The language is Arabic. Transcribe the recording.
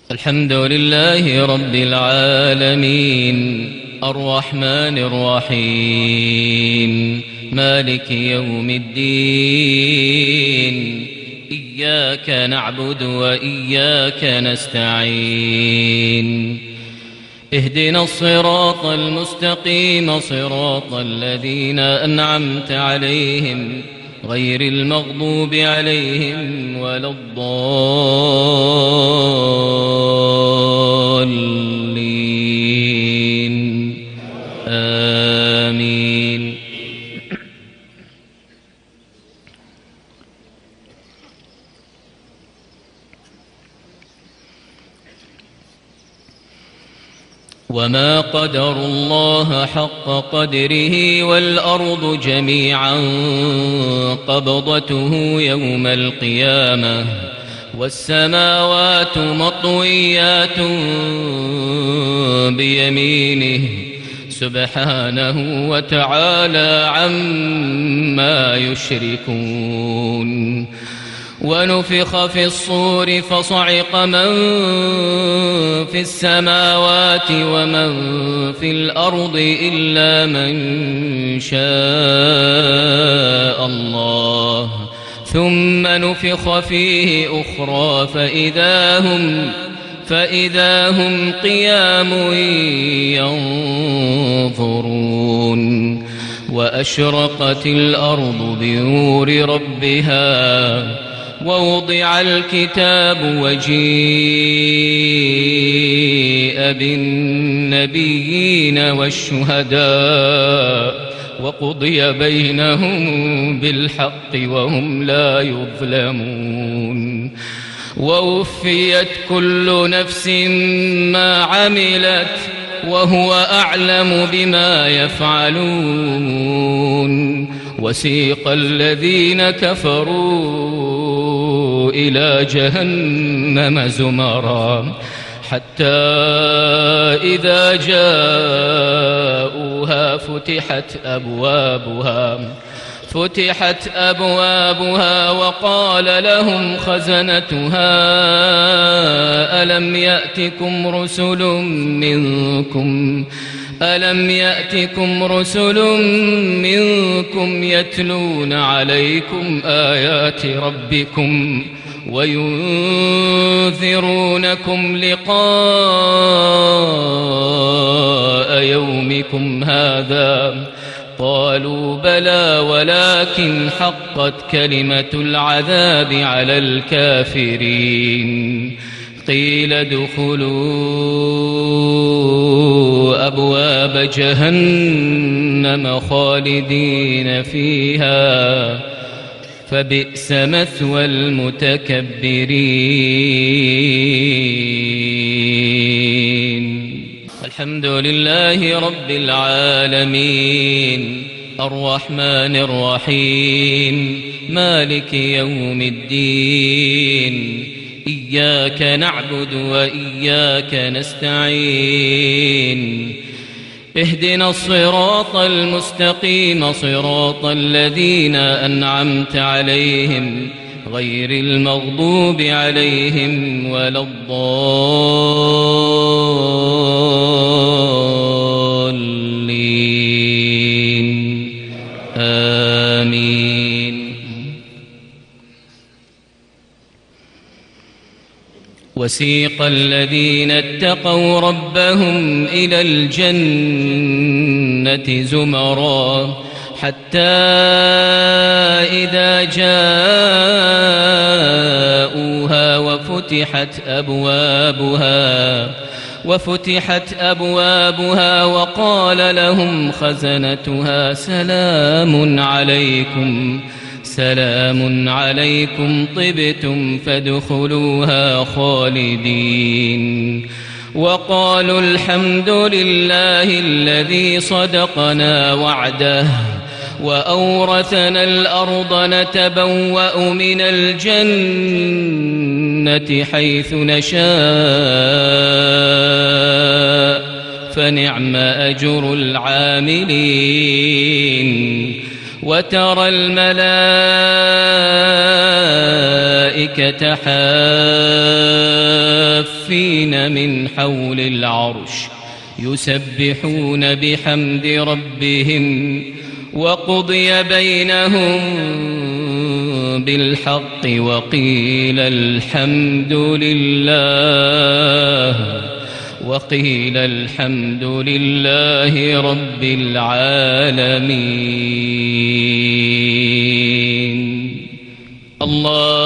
الحمد لله رب العالمين الرحمن الرحيم مالك يوم الدين إياك نعبد وإياك نستعين اهدنا الصراط المستقيم صراط الذين أنعمت عليهم غير المغضوب عليهم ولا الضالين آمين. وما قدروا الله حق قدره والأرض جميعا قبضته يوم القيامة والسماوات مطويات بيمينه سبحانه وتعالى عما يشركون. ونفخ في الصور فصعق من في السماوات ومن في الأرض إلا من شاء الله ثم نفخ فيه أخرى فإذا هم قيام ينظرون. وأشرقت الأرض بنور ربها ووضع الكتاب وجيء بالنبيين والشهداء وقضي بينهم بالحق وهم لا يظلمون. ووفيت كل نفس ما عملت وهو أعلم بما يفعلون. وسيق الذين كفروا إلى جهنم زمرا حتى إذا جاءوها فتحت أبوابها وقال لهم خزنتها ألم يأتكم رسل منكم يتلون عليكم آيات ربكم وينذرونكم لقاء يومكم هذا؟ قالوا بلى ولكن حقت كلمة العذاب على الكافرين. قيل ادخلوا أبواب جهنم خالدين فيها فبئس مثوى المتكبرين. الحمد لله رب العالمين الرحمن الرحيم مالك يوم الدين إياك نعبد وإياك نستعين اهدنا الصراط المستقيم صراط الذين أنعمت عليهم غير المغضوب عليهم ولا الضالين آمين. وسيق الذين اتقوا ربهم إلى الجنة زمرا حتى إذا جاءوها وفتحت أبوابها وقال لهم خزنتها سلام عليكم طبتم فادخلوها خالدين. وقالوا الحمد لله الذي صدقنا وعده وأورثنا الأرض نتبوأ من الجنة حيث نشاء فنعم أجر العاملين. وترى الملائكة حافين الصافين من حول العرش يسبحون بحمد ربهم وقضي بينهم بالحق وقيل الحمد لله رب العالمين. الله